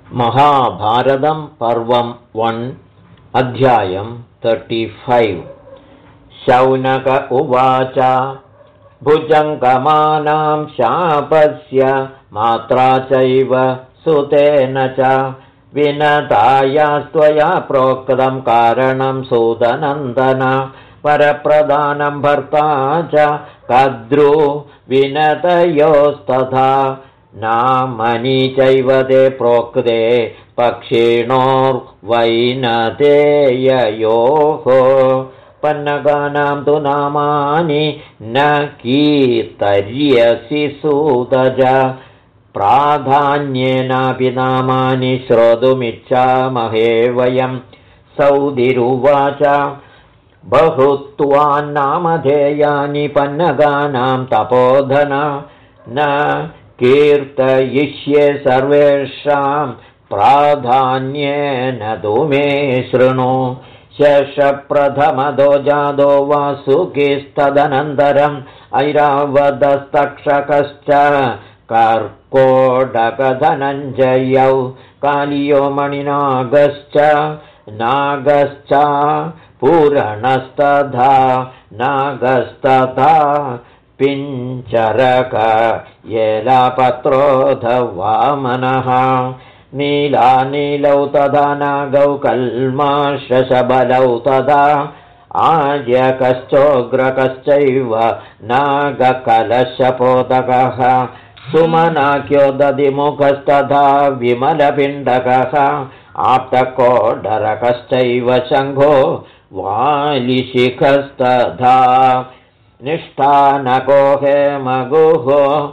महाभारतं पर्वं 1 अध्यायं 35। शौनक उवाच भुजङ्गमानां शापस्य मात्रा चैव सुतेन च विनतायास्त्वया प्रोक्तं कारणं सूतनन्दन परप्रदानं भर्ता च कद्रु विनतयोस्तथा नामनि चैव ते प्रोक्ते पक्षिणोर्वैनतेययोः पन्नगानां तु नामानि न कीर्तयसि सूतज प्राधान्येनापि नामानि श्रोतुमिच्छामहे वयं। सौदिरुवाच बहुत्वान्नामधेयानि पन्नगानां तपोधन न कीर्तयिष्ये सर्वेषां प्राधान्येन तु मे शृणु। शेषप्रथमदो जादो वासुकिस्तदनन्तरम् ऐरावतस्तक्षकश्च कर्कोटकधनञ्जयौ कालियो मणिनागश्च नागश्च पूरणस्तथा नागस्तथा पिञ्चरक येलापत्रोऽथ वामनः नीलानीलौ तथा नागौ कल्माषशबलौ तथा आर्यकश्चोग्रकश्चैव नागकलशपोतकः सुमनाख्यो दधिमुखस्तथा विमलपिण्डकः आप्तकोडरकश्चैव शङ्खो वालिशिखस्तथा निष्ठानको हेमगुः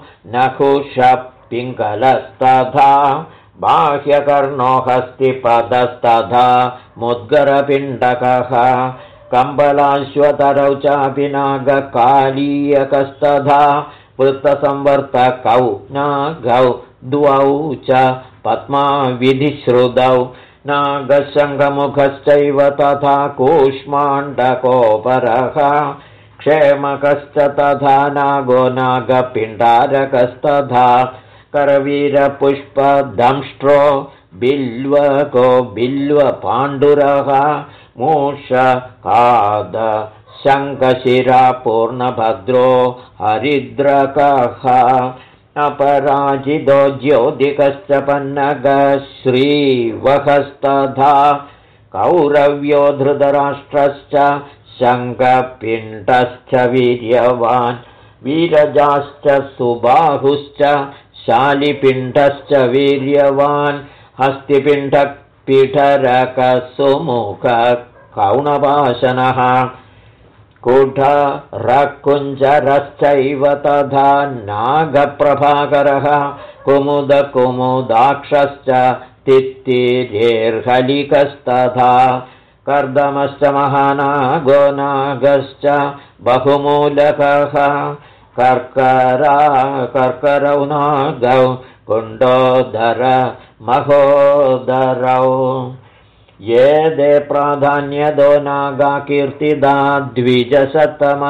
नखुषपिङ्गलस्तथा बाह्यकर्णो हस्तिपदस्तथा मुद्गरपिण्डकः कम्बलाश्वतरौ चापि नागकालीयकस्तथा वृत्तसंवर्तकौ नागौ द्वौ च पद्माविधिश्रुतौ नागशङ्खमुखश्चैव तथा कूष्माण्डकोपरः क्षेमकश्च तथा नागो नागपिण्डारकस्तथा करवीरपुष्पदंष्ट्रो बिल्वको बिल्वपाण्डुरः मूषकाद शङ्खशिरा पूर्णभद्रो हरिद्रकः अपराजितो ज्योतिकश्च पन्नगश्रीवहस्तथा कौरव्यो धृतराष्ट्रश्च शङ्खपिण्डश्च वीर्यवान् वीरजाश्च सुबाहुश्च शालिपिण्डश्च वीर्यवान् हस्तिपिण्डपीठरकसुमुखः कौणपाशनः कुठरकुञ्जरश्चैव तथा नागप्रभाकरः कुमुदकुमुदाक्षश्च तित्तिरेर्हलिकस्तथा कर्दमश्च महानागो नागश्च बहुमूलकः कर्करौ नागौ कुण्डोदर महोदरौ ये दे प्राधान्यदो नागा कीर्तिदा द्विजसत्तमा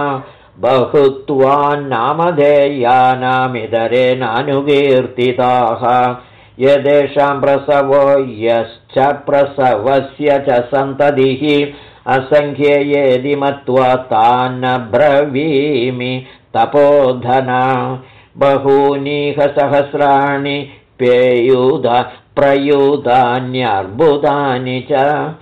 बहुत्वान्नामधेयानामिदरेणानुकीर्तिताः यदेषां प्रसवो यश्च प्रसवस्य च सन्ततिः असङ्ख्येयेदि मत्वा तान्न ब्रवीमि तपोधना बहूनिह सहस्राणि प्रयुधान्यर्बुदानि च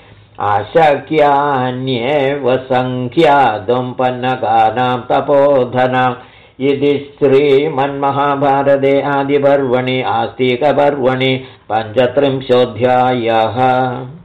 अशक्यान्येव सङ्ख्यातुं पन्नगानां तपोधना। इति श्रीमन्महाभारते आदिपर्वणि आस्तिकपर्वणि 35 अध्यायः।